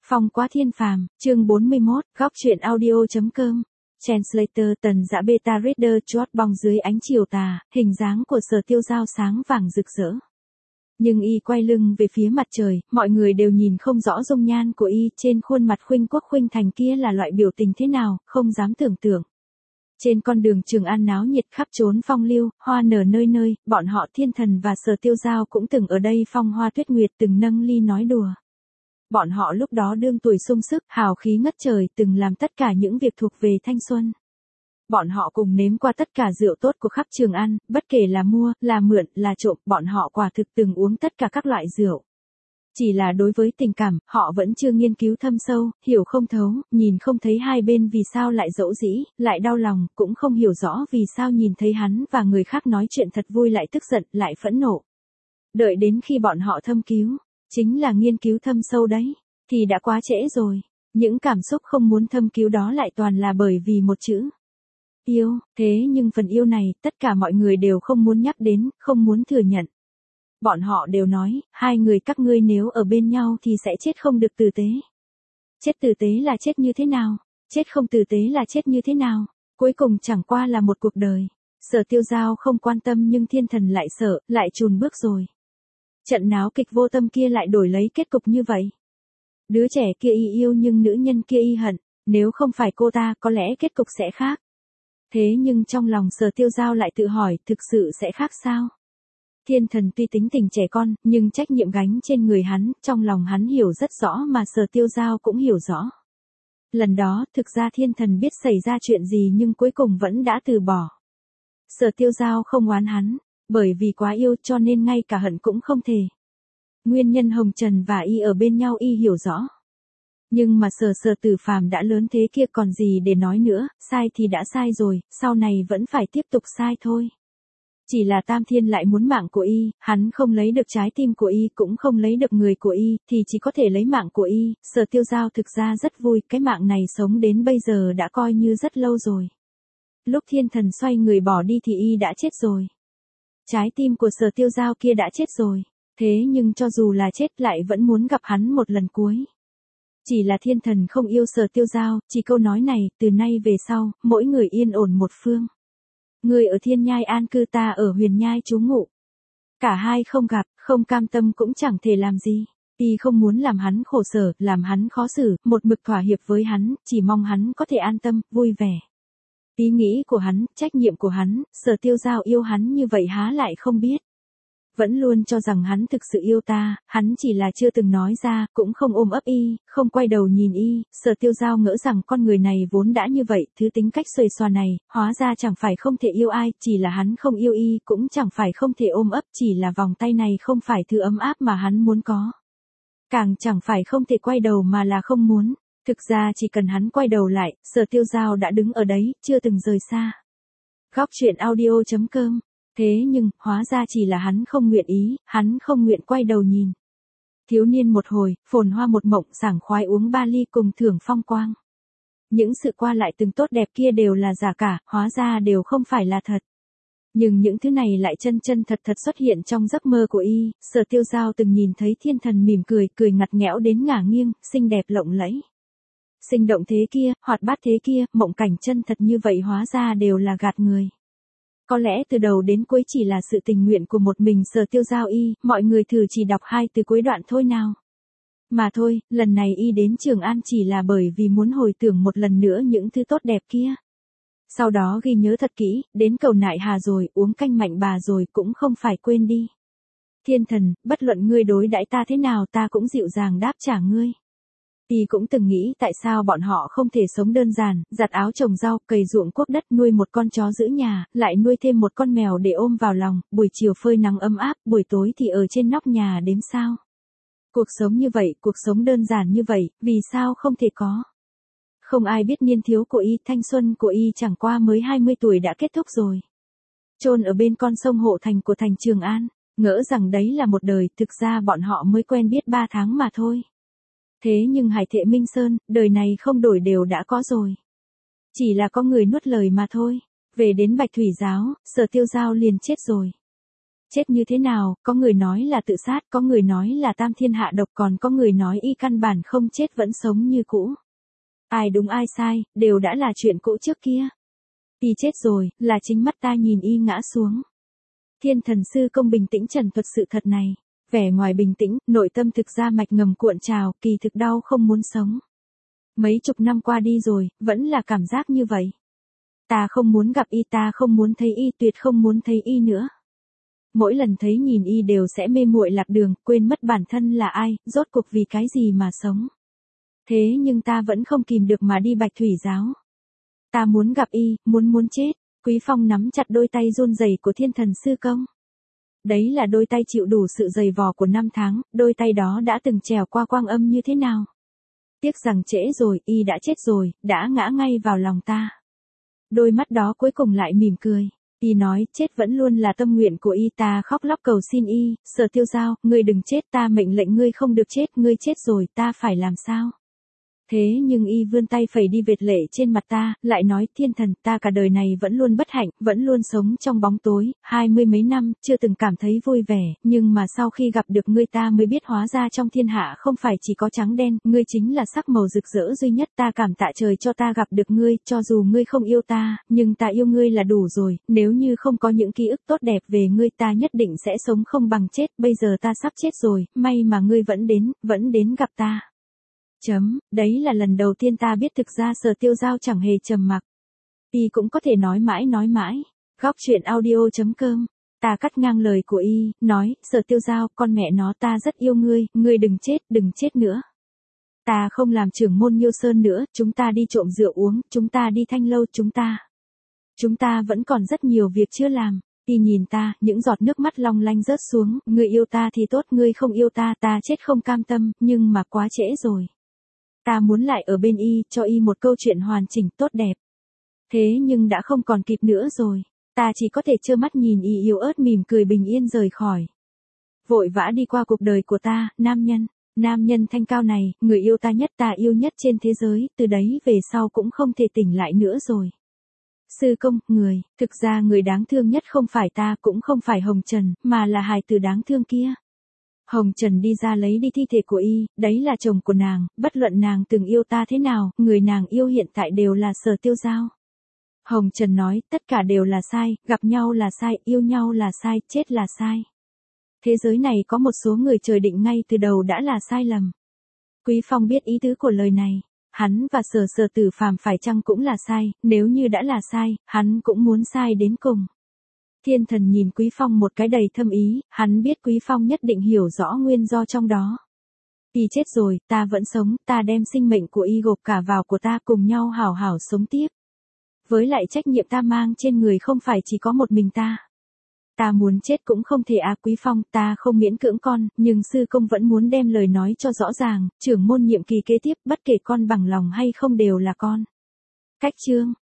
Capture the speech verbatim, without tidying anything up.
Phong quá thiên phàm, chương bốn mươi mốt, góc truyện audio.com. Translator Tần Dã Beta Reader chót bong dưới ánh chiều tà, hình dáng của Sở Tiêu Giao sáng vàng rực rỡ. Nhưng y quay lưng về phía mặt trời, mọi người đều nhìn không rõ dung nhan của y, trên khuôn mặt khuynh quốc khuynh thành kia là loại biểu tình thế nào, không dám tưởng tượng. Trên con đường Trường An náo nhiệt khắp trốn phong lưu, hoa nở nơi nơi, bọn họ Thiên Thần và Sở Tiêu Giao cũng từng ở đây phong hoa tuyết nguyệt, từng nâng ly nói đùa. Bọn họ lúc đó đương tuổi sung sức, hào khí ngất trời, từng làm tất cả những việc thuộc về thanh xuân. Bọn họ cùng nếm qua tất cả rượu tốt của khắp Trường An, bất kể là mua, là mượn, là trộm, bọn họ quả thực từng uống tất cả các loại rượu. Chỉ là đối với tình cảm, họ vẫn chưa nghiên cứu thâm sâu, hiểu không thấu, nhìn không thấy hai bên vì sao lại dẫu dĩ, lại đau lòng, cũng không hiểu rõ vì sao nhìn thấy hắn và người khác nói chuyện thật vui lại tức giận, lại phẫn nộ. Đợi đến khi bọn họ thâm cứu, chính là nghiên cứu thâm sâu đấy, thì đã quá trễ rồi. Những cảm xúc không muốn thâm cứu đó lại toàn là bởi vì một chữ. Yêu, thế nhưng phần yêu này, tất cả mọi người đều không muốn nhắc đến, không muốn thừa nhận. Bọn họ đều nói, hai người các ngươi nếu ở bên nhau thì sẽ chết không được tử tế. Chết tử tế là chết như thế nào? Chết không tử tế là chết như thế nào? Cuối cùng chẳng qua là một cuộc đời. Sở Tiêu Giao không quan tâm nhưng Thiên Thần lại sợ, lại chùn bước rồi. Trận náo kịch vô tâm kia lại đổi lấy kết cục như vậy. Đứa trẻ kia y yêu nhưng nữ nhân kia y hận, nếu không phải cô ta có lẽ kết cục sẽ khác. Thế nhưng trong lòng Sở Tiêu Giao lại tự hỏi thực sự sẽ khác sao? Thiên Thần tuy tính tình trẻ con, nhưng trách nhiệm gánh trên người hắn, trong lòng hắn hiểu rất rõ mà Sở Tiêu Giao cũng hiểu rõ. Lần đó, thực ra Thiên Thần biết xảy ra chuyện gì nhưng cuối cùng vẫn đã từ bỏ. Sở Tiêu Giao không oán hắn, bởi vì quá yêu cho nên ngay cả hận cũng không thể. Nguyên nhân Hồng Trần và y ở bên nhau y hiểu rõ. Nhưng mà Sở Sở Tử Phàm đã lớn thế kia còn gì để nói nữa, sai thì đã sai rồi, sau này vẫn phải tiếp tục sai thôi. Chỉ là Tam Thiên lại muốn mạng của y, hắn không lấy được trái tim của y, cũng không lấy được người của y, thì chỉ có thể lấy mạng của y. Sở Tiêu Giao thực ra rất vui, cái mạng này sống đến bây giờ đã coi như rất lâu rồi. Lúc Thiên Thần xoay người bỏ đi thì y đã chết rồi. Trái tim của Sở Tiêu Giao kia đã chết rồi, thế nhưng cho dù là chết lại vẫn muốn gặp hắn một lần cuối. Chỉ là Thiên Thần không yêu Sở Tiêu Giao, chỉ câu nói này, từ nay về sau, mỗi người yên ổn một phương. Người ở Thiên Nhai an cư, ta ở Huyền Nhai trú ngụ. Cả hai không gặp, không cam tâm cũng chẳng thể làm gì. Y không muốn làm hắn khổ sở, làm hắn khó xử, một mực thỏa hiệp với hắn, chỉ mong hắn có thể an tâm, vui vẻ. Ý nghĩ của hắn, trách nhiệm của hắn, Sở Tiêu Giao yêu hắn như vậy há lại không biết. Vẫn luôn cho rằng hắn thực sự yêu ta, hắn chỉ là chưa từng nói ra, cũng không ôm ấp y, không quay đầu nhìn y. Sở Tiêu Giao ngỡ rằng con người này vốn đã như vậy, thứ tính cách xuề xòa này, hóa ra chẳng phải không thể yêu ai, chỉ là hắn không yêu y, cũng chẳng phải không thể ôm ấp, chỉ là vòng tay này không phải thứ ấm áp mà hắn muốn có. Càng chẳng phải không thể quay đầu mà là không muốn. Thực ra chỉ cần hắn quay đầu lại, Sở Tiêu Giao đã đứng ở đấy, chưa từng rời xa. Góc truyện audio.com. Thế nhưng, hóa ra chỉ là hắn không nguyện ý, hắn không nguyện quay đầu nhìn. Thiếu niên một hồi, phồn hoa một mộng, sảng khoái uống ba ly cùng thưởng phong quang. Những sự qua lại từng tốt đẹp kia đều là giả cả, hóa ra đều không phải là thật. Nhưng những thứ này lại chân chân thật thật xuất hiện trong giấc mơ của y. Sở Tiêu Giao từng nhìn thấy Thiên Thần mỉm cười, cười ngặt nghẽo đến ngả nghiêng, xinh đẹp lộng lẫy. Sinh động thế kia, hoạt bát thế kia, mộng cảnh chân thật như vậy hóa ra đều là gạt người. Có lẽ từ đầu đến cuối chỉ là sự tình nguyện của một mình Sở Tiêu Giao y, mọi người thử chỉ đọc hai từ cuối đoạn thôi nào. Mà thôi, lần này y đến Trường An chỉ là bởi vì muốn hồi tưởng một lần nữa những thứ tốt đẹp kia. Sau đó ghi nhớ thật kỹ, đến cầu Nại Hà rồi, uống canh Mạnh Bà rồi cũng không phải quên đi. Thiên Thần, bất luận ngươi đối đãi ta thế nào ta cũng dịu dàng đáp trả ngươi. Y cũng từng nghĩ tại sao bọn họ không thể sống đơn giản, giặt áo trồng rau, cày ruộng cuốc đất, nuôi một con chó giữ nhà, lại nuôi thêm một con mèo để ôm vào lòng, buổi chiều phơi nắng ấm áp, buổi tối thì ở trên nóc nhà đếm sao. Cuộc sống như vậy, cuộc sống đơn giản như vậy, vì sao không thể có. Không ai biết niên thiếu của y, thanh xuân của y chẳng qua mới hai mươi tuổi đã kết thúc rồi. Chôn ở bên con sông Hộ Thành của thành Trường An, ngỡ rằng đấy là một đời, thực ra bọn họ mới quen biết ba tháng mà thôi. Thế nhưng Hải Thệ Minh Sơn, đời này không đổi đều đã có rồi. Chỉ là có người nuốt lời mà thôi. Về đến Bạch Thủy Giáo, Sở Tiêu Giao liền chết rồi. chết như thế nào, có người nói là tự sát, có người nói là tam thiên hạ độc, còn có người nói y căn bản không chết vẫn sống như cũ. Ai đúng ai sai, đều đã là chuyện cũ trước kia. Y chết rồi, là chính mắt ta nhìn y ngã xuống. Thiên Thần Sư Công bình tĩnh trần thuật sự thật này. Vẻ ngoài bình tĩnh, nội tâm thực ra mạch ngầm cuộn trào, kỳ thực đau không muốn sống. Mấy chục năm qua đi rồi, vẫn là cảm giác như vậy. Ta không muốn gặp y, ta không muốn thấy y, tuyệt không muốn thấy y nữa. Mỗi lần thấy nhìn y đều sẽ mê muội lạc đường, quên mất bản thân là ai, rốt cuộc vì cái gì mà sống. Thế nhưng ta vẫn không kìm được mà đi Bạch Thủy Giáo. Ta muốn gặp y, muốn muốn chết. Quý Phong nắm chặt đôi tay run rẩy của Thiên Thần Sư Công. Đấy là đôi tay chịu đủ sự dày vò của năm tháng, đôi tay đó đã từng trèo qua quang âm như thế nào. Tiếc rằng trễ rồi, y đã chết rồi, đã ngã ngay vào lòng ta. Đôi mắt đó cuối cùng lại mỉm cười. Y nói, chết vẫn luôn là tâm nguyện của y, ta khóc lóc cầu xin y, Sở Tiêu Giao, ngươi đừng chết, ta mệnh lệnh ngươi không được chết, ngươi chết rồi, ta phải làm sao? Thế nhưng y vươn tay phẩy đi vệt lệ trên mặt ta, lại nói, Thiên Thần, ta cả đời này vẫn luôn bất hạnh, vẫn luôn sống trong bóng tối, hai mươi mấy năm, chưa từng cảm thấy vui vẻ, nhưng mà sau khi gặp được ngươi ta mới biết hóa ra trong thiên hạ không phải chỉ có trắng đen, ngươi chính là sắc màu rực rỡ duy nhất, ta cảm tạ trời cho ta gặp được ngươi, cho dù ngươi không yêu ta, nhưng ta yêu ngươi là đủ rồi, nếu như không có những ký ức tốt đẹp về ngươi ta nhất định sẽ sống không bằng chết, bây giờ ta sắp chết rồi, may mà ngươi vẫn đến, vẫn đến gặp ta. Chấm, đấy là lần đầu tiên ta biết thực ra Sở Tiêu Giao chẳng hề trầm mặc. Y cũng có thể nói mãi nói mãi. Góc truyện audio chấm com. Ta cắt ngang lời của y, nói, Sở Tiêu Giao, con mẹ nó ta rất yêu ngươi, ngươi đừng chết, đừng chết nữa. Ta không làm trưởng môn Nhiêu Sơn nữa, chúng ta đi trộm rượu uống, chúng ta đi thanh lâu, chúng ta. Chúng ta vẫn còn rất nhiều việc chưa làm. Y nhìn ta, những giọt nước mắt long lanh rớt xuống, ngươi yêu ta thì tốt, ngươi không yêu ta, ta chết không cam tâm, nhưng mà quá trễ rồi. Ta muốn lại ở bên y, cho y một câu chuyện hoàn chỉnh, tốt đẹp. Thế nhưng đã không còn kịp nữa rồi. Ta chỉ có thể trơ mắt nhìn y yếu ớt mỉm cười bình yên rời khỏi. Vội vã đi qua cuộc đời của ta, nam nhân. Nam nhân thanh cao này, người yêu ta nhất, ta yêu nhất trên thế giới, từ đấy về sau cũng không thể tỉnh lại nữa rồi. Sư Công, người, thực ra người đáng thương nhất không phải ta, cũng không phải Hồng Trần, mà là hài tử đáng thương kia. Hồng Trần đi ra lấy đi thi thể của y, đấy là chồng của nàng, bất luận nàng từng yêu ta thế nào, người nàng yêu hiện tại đều là Sở Tiêu Giao. Hồng Trần nói, tất cả đều là sai, gặp nhau là sai, yêu nhau là sai, chết là sai. Thế giới này có một số người trời định ngay từ đầu đã là sai lầm. Quý Phong biết ý tứ của lời này. Hắn và Sở Sở Tử Phàm phải chăng cũng là sai, nếu như đã là sai, hắn cũng muốn sai đến cùng. Thiên Thần nhìn Quý Phong một cái đầy thâm ý, hắn biết Quý Phong nhất định hiểu rõ nguyên do trong đó. Y chết rồi, ta vẫn sống, ta đem sinh mệnh của y gộp cả vào của ta, cùng nhau hảo hảo sống tiếp. Với lại trách nhiệm ta mang trên người không phải chỉ có một mình ta. Ta muốn chết cũng không thể à, Quý Phong, ta không miễn cưỡng con, nhưng sư công vẫn muốn đem lời nói cho rõ ràng, trưởng môn nhiệm kỳ kế tiếp, bất kể con bằng lòng hay không đều là con. Cách chương